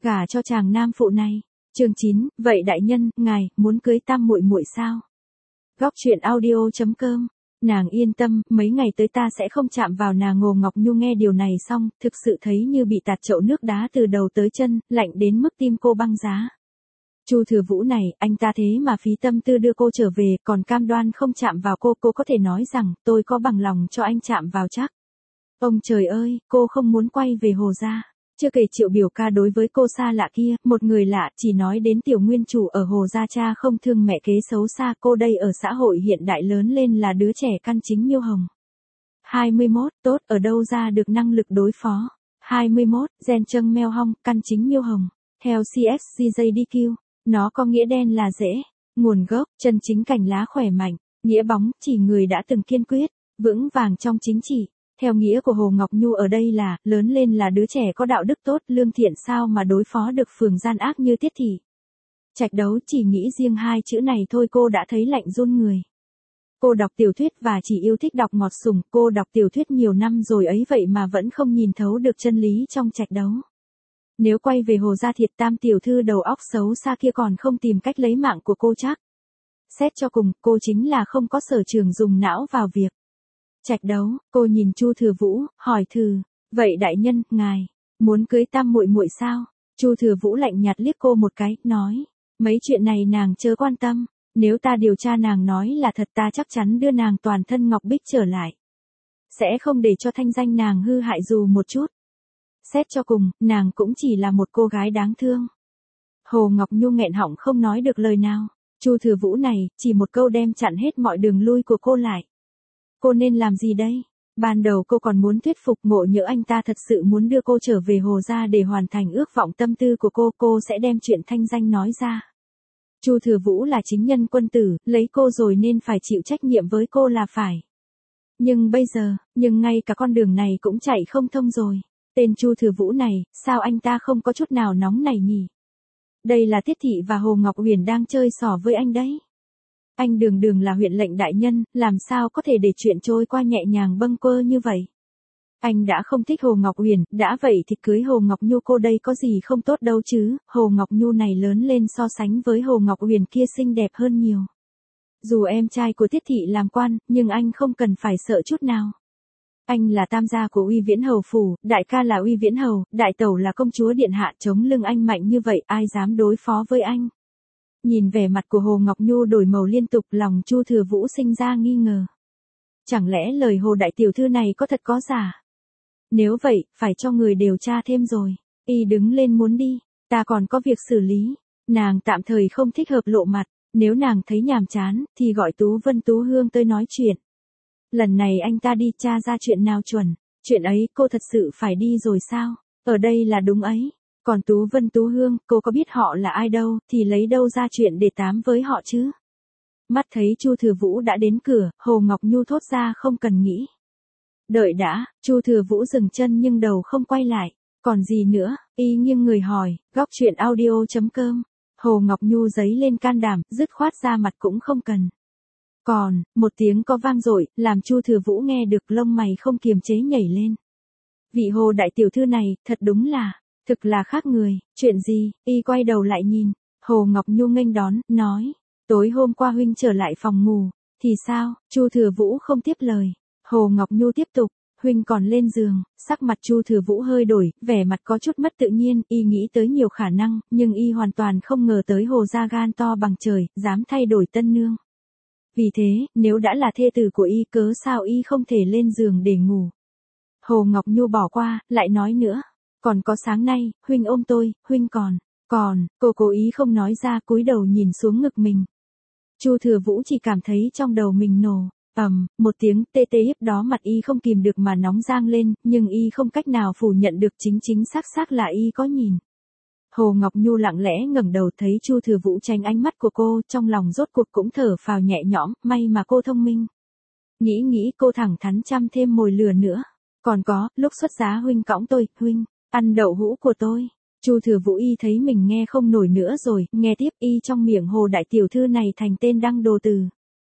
gả cho chàng nam phụ này. Chương 9, vậy đại nhân, ngài muốn cưới tam muội muội sao? Góc truyện audio.com. Nàng yên tâm, mấy ngày tới ta sẽ không chạm vào nàng. Ngô Ngọc Nhu nghe điều này xong, thực sự thấy như bị tạt chậu nước đá từ đầu tới chân, lạnh đến mức tim cô băng giá. Chu Thừa Vũ này, anh ta thế mà phí tâm tư đưa cô trở về, còn cam đoan không chạm vào cô có thể nói rằng, tôi có bằng lòng cho anh chạm vào chắc. Ông trời ơi, cô không muốn quay về Hồ gia. Chưa kể Triệu biểu ca đối với cô xa lạ kia, một người lạ, chỉ nói đến tiểu nguyên chủ ở Hồ gia cha không thương mẹ kế xấu xa, cô đây ở xã hội hiện đại lớn lên là đứa trẻ căn chính Miêu Hồng. 21, tốt, ở đâu ra được năng lực đối phó. 21, gen trâng meo hong, căn chính Miêu Hồng. Theo CSCJDQ, nó có nghĩa đen là dễ, nguồn gốc, chân chính cành lá khỏe mạnh, nghĩa bóng, chỉ người đã từng kiên quyết, vững vàng trong chính trị. Theo nghĩa của Hồ Ngọc Nhu ở đây là, lớn lên là đứa trẻ có đạo đức tốt, lương thiện sao mà đối phó được phường gian ác như Tiết Thị. Trạch Đấu chỉ nghĩ riêng hai chữ này thôi cô đã thấy lạnh run người. Cô đọc tiểu thuyết và chỉ yêu thích đọc ngọt sủng, cô đọc tiểu thuyết nhiều năm rồi ấy vậy mà vẫn không nhìn thấu được chân lý trong Trạch Đấu. Nếu quay về Hồ gia thiệt tam tiểu thư đầu óc xấu xa kia còn không tìm cách lấy mạng của cô chắc. Xét cho cùng, cô chính là không có sở trường dùng não vào việc. Trạch Đấu, cô nhìn Chu Thừa Vũ, hỏi thử, vậy đại nhân, ngài, muốn cưới tam muội muội sao? Chu Thừa Vũ lạnh nhạt liếc cô một cái, nói, mấy chuyện này nàng chớ quan tâm, nếu ta điều tra nàng nói là thật ta chắc chắn đưa nàng toàn thân ngọc bích trở lại. Sẽ không để cho thanh danh nàng hư hại dù một chút. Xét cho cùng, nàng cũng chỉ là một cô gái đáng thương. Hồ Ngọc Nhu nghẹn họng không nói được lời nào, Chu Thừa Vũ này, chỉ một câu đem chặn hết mọi đường lui của cô lại. Cô nên làm gì đây? Ban đầu cô còn muốn thuyết phục ngộ nhỡ anh ta thật sự muốn đưa cô trở về Hồ gia để hoàn thành ước vọng tâm tư của cô sẽ đem chuyện thanh danh nói ra. Chu Thừa Vũ là chính nhân quân tử, lấy cô rồi nên phải chịu trách nhiệm với cô là phải. Nhưng bây giờ, ngay cả con đường này cũng chạy không thông rồi. Tên Chu Thừa Vũ này, sao anh ta không có chút nào nóng này nhỉ? Đây là Tiết Thị và Hồ Ngọc Huyền đang chơi xỏ với anh đấy. Anh đường đường là huyện lệnh đại nhân, làm sao có thể để chuyện trôi qua nhẹ nhàng bâng quơ như vậy? Anh đã không thích Hồ Ngọc Huyền, đã vậy thì cưới Hồ Ngọc Nhu cô đây có gì không tốt đâu chứ, Hồ Ngọc Nhu này lớn lên so sánh với Hồ Ngọc Huyền kia xinh đẹp hơn nhiều. Dù em trai của Tiết Thị làm quan, nhưng anh không cần phải sợ chút nào. Anh là tam gia của Uy Viễn Hầu phủ, đại ca là Uy Viễn Hầu, đại tẩu là công chúa điện hạ, chống lưng anh mạnh như vậy, ai dám đối phó với anh? Nhìn vẻ mặt của Hồ Ngọc Nhu đổi màu liên tục, lòng Chu Thừa Vũ sinh ra nghi ngờ. Chẳng lẽ lời Hồ đại tiểu thư này có thật có giả? Nếu vậy, phải cho người điều tra thêm rồi. Y đứng lên muốn đi, ta còn có việc xử lý. Nàng tạm thời không thích hợp lộ mặt, nếu nàng thấy nhàm chán, thì gọi Tú Vân Tú Hương tới nói chuyện. Lần này anh ta đi tra ra chuyện nào chuẩn, chuyện ấy cô thật sự phải đi rồi sao? Ở đây là đúng ấy. Còn Tú Vân Tú Hương, cô có biết họ là ai đâu, thì lấy đâu ra chuyện để tám với họ chứ? Mắt thấy Chu Thừa Vũ đã đến cửa, Hồ Ngọc Nhu thốt ra không cần nghĩ. Đợi đã, Chu Thừa Vũ dừng chân nhưng đầu không quay lại. Còn gì nữa? Y nghiêng người hỏi, góc truyện audio.com. Hồ Ngọc Nhu giấy lên can đảm, dứt khoát ra mặt cũng không cần. Còn, một tiếng có vang dội, làm Chu Thừa Vũ nghe được lông mày không kiềm chế nhảy lên. Vị Hồ đại tiểu thư này, thật đúng là, thực là khác người, chuyện gì? Y quay đầu lại nhìn, Hồ Ngọc Nhu nghênh đón, nói, tối hôm qua huynh trở lại phòng ngủ, thì sao? Chu Thừa Vũ không tiếp lời. Hồ Ngọc Nhu tiếp tục, huynh còn lên giường, sắc mặt Chu Thừa Vũ hơi đổi, vẻ mặt có chút mất tự nhiên, y nghĩ tới nhiều khả năng, nhưng y hoàn toàn không ngờ tới Hồ gia gan to bằng trời, dám thay đổi tân nương. Vì thế, nếu đã là thê tử của y cớ sao y không thể lên giường để ngủ? Hồ Ngọc Nhu bỏ qua, lại nói nữa. Còn có sáng nay, huynh ôm tôi, huynh còn, cô cố ý không nói ra cúi đầu nhìn xuống ngực mình. Chu Thừa Vũ chỉ cảm thấy trong đầu mình nổ, một tiếng tê tê hiếp đó mặt y không kìm được mà nóng rang lên, nhưng y không cách nào phủ nhận được chính xác là y có nhìn. Hồ Ngọc Nhu lặng lẽ ngẩng đầu thấy Chu Thừa Vũ tránh ánh mắt của cô, trong lòng rốt cuộc cũng thở phào nhẹ nhõm, may mà cô thông minh. Nghĩ cô thẳng thắn chăm thêm mồi lửa nữa. Còn có, lúc xuất giá huynh cõng tôi, huynh ăn đậu hũ của tôi. Chu Thừa Vũ y thấy mình nghe không nổi nữa rồi, nghe tiếp y trong miệng Hồ đại tiểu thư này thành tên đăng đồ từ.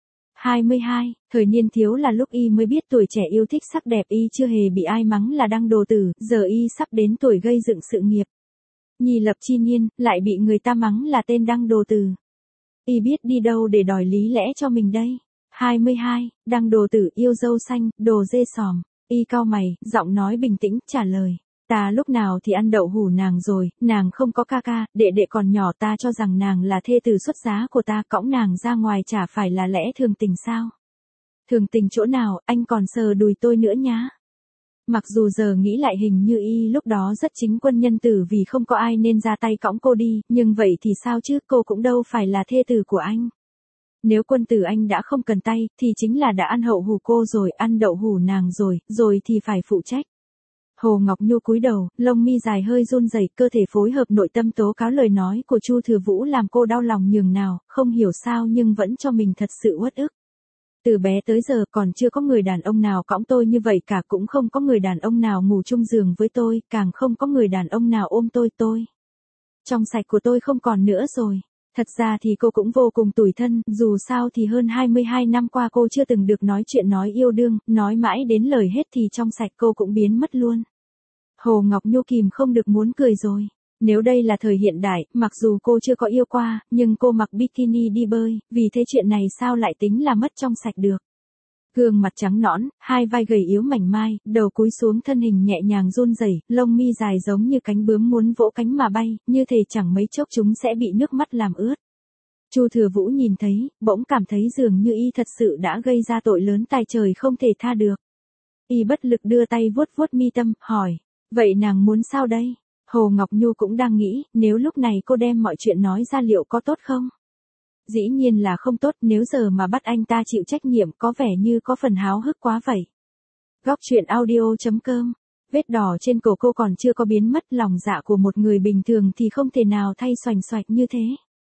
22, thời niên thiếu là lúc y mới biết tuổi trẻ yêu thích sắc đẹp, y chưa hề bị ai mắng là đăng đồ tử, giờ y sắp đến tuổi gây dựng sự nghiệp. Nhi lập chi niên, lại bị người ta mắng là tên đăng đồ tử. Y biết đi đâu để đòi lý lẽ cho mình đây. 22, đăng đồ tử yêu dâu xanh, đồ dê sòm. Y cau mày, giọng nói bình tĩnh, trả lời. Ta lúc nào thì ăn đậu hủ nàng rồi, nàng không có ca ca, đệ đệ còn nhỏ, ta cho rằng nàng là thê tử xuất giá của ta, cõng nàng ra ngoài chả phải là lẽ thường tình sao? Thường tình chỗ nào, anh còn sờ đùi tôi nữa nhá. Mặc dù giờ nghĩ lại hình như y lúc đó rất chính quân nhân tử vì không có ai nên ra tay cõng cô đi, nhưng vậy thì sao chứ, cô cũng đâu phải là thê tử của anh. Nếu quân tử anh đã không cần tay, thì chính là đã ăn hậu hủ cô rồi, ăn đậu hủ nàng rồi thì phải phụ trách. Hồ Ngọc Nhu cúi đầu, lông mi dài hơi run rẩy, cơ thể phối hợp nội tâm tố cáo lời nói của Chu Thừa Vũ làm cô đau lòng nhường nào, không hiểu sao nhưng vẫn cho mình thật sự uất ức. Từ bé tới giờ còn chưa có người đàn ông nào cõng tôi như vậy cả, cũng không có người đàn ông nào ngủ chung giường với tôi, càng không có người đàn ông nào ôm tôi. Trong sạch của tôi không còn nữa rồi. Thật ra thì cô cũng vô cùng tủi thân, dù sao thì hơn 22 năm qua cô chưa từng được nói chuyện nói yêu đương, nói mãi đến lời hết thì trong sạch cô cũng biến mất luôn. Hồ Ngọc Nhu kìm không được muốn cười rồi. Nếu đây là thời hiện đại, mặc dù cô chưa có yêu qua, nhưng cô mặc bikini đi bơi, vì thế chuyện này sao lại tính là mất trong sạch được. Gương mặt trắng nõn, hai vai gầy yếu mảnh mai, đầu cúi xuống, thân hình nhẹ nhàng run rẩy, lông mi dài giống như cánh bướm muốn vỗ cánh mà bay, như thể chẳng mấy chốc chúng sẽ bị nước mắt làm ướt. Chu Thừa Vũ nhìn thấy, bỗng cảm thấy dường như y thật sự đã gây ra tội lớn tài trời không thể tha được. Y bất lực đưa tay vuốt vuốt mi tâm, hỏi, vậy nàng muốn sao đây? Hồ Ngọc Nhu cũng đang nghĩ, nếu lúc này cô đem mọi chuyện nói ra liệu có tốt không? Dĩ nhiên là không tốt, nếu giờ mà bắt anh ta chịu trách nhiệm có vẻ như có phần háo hức quá vậy. Góc truyện audio.com. Vết đỏ trên cổ cô còn chưa có biến mất, lòng dạ của một người bình thường thì không thể nào thay xoành xoạch như thế.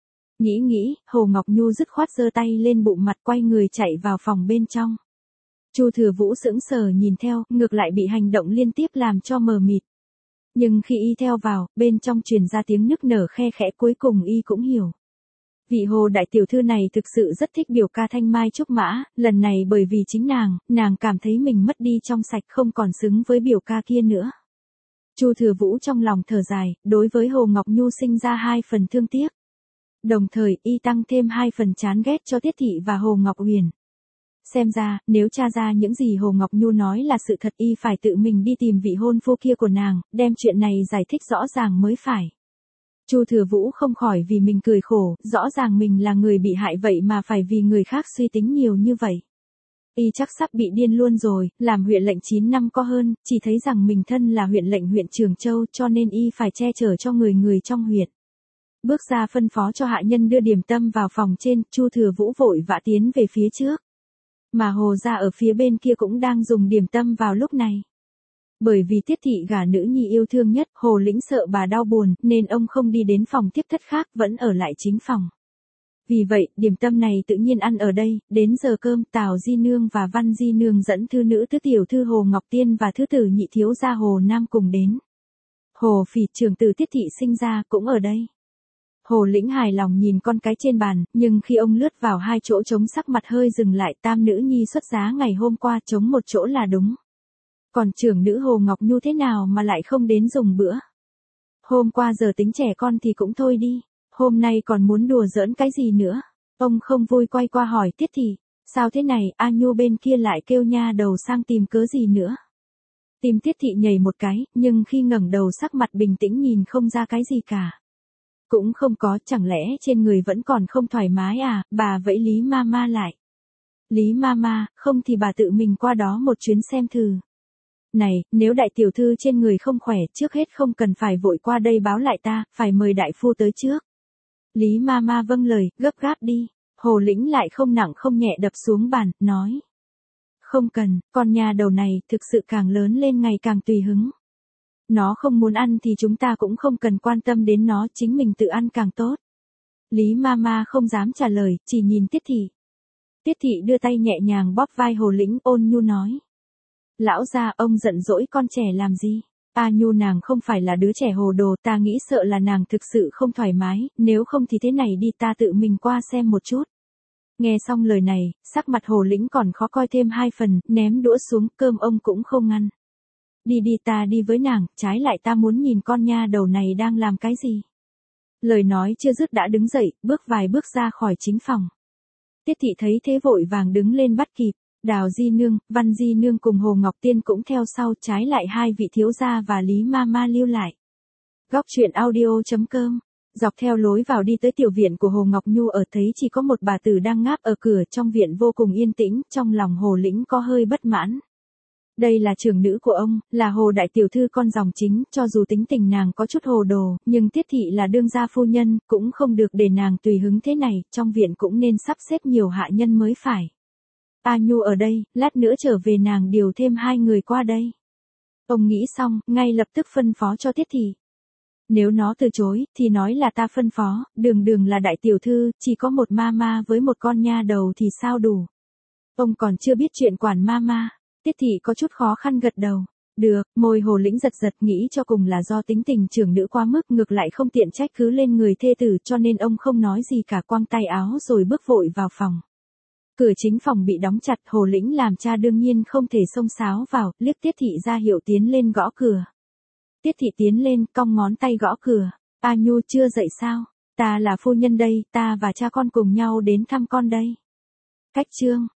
Nghĩ, Hồ Ngọc Nhu dứt khoát giơ tay lên bụng mặt, quay người chạy vào phòng bên trong. Chu Thừa Vũ sững sờ nhìn theo, ngược lại bị hành động liên tiếp làm cho mờ mịt. Nhưng khi y theo vào, bên trong truyền ra tiếng nức nở khe khẽ, cuối cùng y cũng hiểu. Vị Hồ đại tiểu thư này thực sự rất thích biểu ca Thanh Mai Trúc Mã, lần này bởi vì chính nàng cảm thấy mình mất đi trong sạch, không còn xứng với biểu ca kia nữa. Chu Thừa Vũ trong lòng thở dài, đối với Hồ Ngọc Nhu sinh ra 2 phần thương tiếc. Đồng thời, y tăng thêm 2 phần chán ghét cho Tiết Thị và Hồ Ngọc Huyền. Xem ra, nếu tra ra những gì Hồ Ngọc Nhu nói là sự thật, y phải tự mình đi tìm vị hôn phu kia của nàng, đem chuyện này giải thích rõ ràng mới phải. Chu Thừa Vũ không khỏi vì mình cười khổ, rõ ràng mình là người bị hại vậy mà phải vì người khác suy tính nhiều như vậy. Y chắc sắp bị điên luôn rồi, làm huyện lệnh 9 năm có hơn, chỉ thấy rằng mình thân là huyện lệnh huyện Trường Châu cho nên y phải che chở cho người trong huyện. Bước ra phân phó cho hạ nhân đưa điểm tâm vào phòng trên, Chu Thừa Vũ vội vã tiến về phía trước. Mà Hồ gia ở phía bên kia cũng đang dùng điểm tâm vào lúc này. Bởi vì Tiết Thị gả nữ nhi yêu thương nhất, Hồ Lĩnh sợ bà đau buồn, nên ông không đi đến phòng tiếp thất khác, vẫn ở lại chính phòng. Vì vậy, điểm tâm này tự nhiên ăn ở đây, đến giờ cơm, Tào Di Nương và Văn Di Nương dẫn thư nữ thứ tiểu thư Hồ Ngọc Tiên và thứ tử nhị thiếu gia Hồ Nam cùng đến. Hồ Phỉ, trưởng tử Tiết Thị sinh ra, cũng ở đây. Hồ Lĩnh hài lòng nhìn con cái trên bàn, nhưng khi ông lướt vào 2 chỗ trống sắc mặt hơi dừng lại, tam nữ nhi xuất giá ngày hôm qua trống một chỗ là đúng. Còn trưởng nữ Hồ Ngọc Nhu thế nào mà lại không đến dùng bữa? Hôm qua giờ tính trẻ con thì cũng thôi đi, hôm nay còn muốn đùa giỡn cái gì nữa? Ông không vui quay qua hỏi Tiết Thị, sao thế này, A Nhu bên kia lại kêu nha đầu sang tìm cớ gì nữa? Tim Tiết Thị nhảy một cái, nhưng khi ngẩng đầu sắc mặt bình tĩnh nhìn không ra cái gì cả. Cũng không có, chẳng lẽ trên người vẫn còn không thoải mái à, bà vẫy Lý Mama lại. Lý Mama, không thì bà tự mình qua đó một chuyến xem thử. Này, nếu đại tiểu thư trên người không khỏe, trước hết không cần phải vội qua đây báo lại ta, phải mời đại phu tới trước. Lý Mama vâng lời, gấp gáp đi. Hồ Lĩnh lại không nặng không nhẹ đập xuống bàn, nói. Không cần, con nhà đầu này thực sự càng lớn lên ngày càng tùy hứng. Nó không muốn ăn thì chúng ta cũng không cần quan tâm đến nó, chính mình tự ăn càng tốt. Lý Mama không dám trả lời, chỉ nhìn Tiết Thị. Tiết Thị đưa tay nhẹ nhàng bóp vai Hồ Lĩnh, ôn nhu nói. Lão gia, ông giận dỗi con trẻ làm gì? A Nhu nàng không phải là đứa trẻ hồ đồ, ta nghĩ sợ là nàng thực sự không thoải mái, nếu không thì thế này đi, ta tự mình qua xem một chút. Nghe xong lời này, sắc mặt Hồ Lĩnh còn khó coi thêm 2 phần, ném đũa xuống, cơm ông cũng không ngăn. Đi đi, ta đi với nàng, trái lại ta muốn nhìn con nha đầu này đang làm cái gì. Lời nói chưa dứt đã đứng dậy, bước vài bước ra khỏi chính phòng. Tiết thị thấy thế vội vàng đứng lên bắt kịp. Đào Di Nương, Văn Di Nương cùng Hồ Ngọc Tiên cũng theo sau, trái lại hai vị thiếu gia và Lý Mama lưu lại. Góc truyện audio.com. Dọc theo lối vào đi tới tiểu viện của Hồ Ngọc Nhu ở, thấy chỉ có một bà tử đang ngáp ở cửa, trong viện vô cùng yên tĩnh, trong lòng Hồ Lĩnh có hơi bất mãn. Đây là trưởng nữ của ông, là Hồ đại tiểu thư con dòng chính, cho dù tính tình nàng có chút hồ đồ, nhưng Tiết thị là đương gia phu nhân, cũng không được để nàng tùy hứng thế này, trong viện cũng nên sắp xếp nhiều hạ nhân mới phải. A Nhu ở đây, lát nữa trở về nàng điều thêm 2 người qua đây. Ông nghĩ xong, ngay lập tức phân phó cho Tiết thị. Nếu nó từ chối, thì nói là ta phân phó, đường là đại tiểu thư, chỉ có một mama với một con nha đầu thì sao đủ. Ông còn chưa biết chuyện quản mama. Tiết thị có chút khó khăn gật đầu. Được, môi Hồ Lĩnh giật giật, nghĩ cho cùng là do tính tình trưởng nữ quá mức, ngược lại không tiện trách cứ lên người thê tử, cho nên ông không nói gì cả, quăng tay áo rồi bước vội vào phòng. Cửa chính phòng bị đóng chặt, Hồ Lĩnh làm cha đương nhiên không thể xông xáo vào, liếc Tiết thị ra hiệu tiến lên gõ cửa. Tiết thị tiến lên, cong ngón tay gõ cửa. A Nhu chưa dậy sao? Ta là phu nhân đây, ta và cha con cùng nhau đến thăm con đây. Cách chương.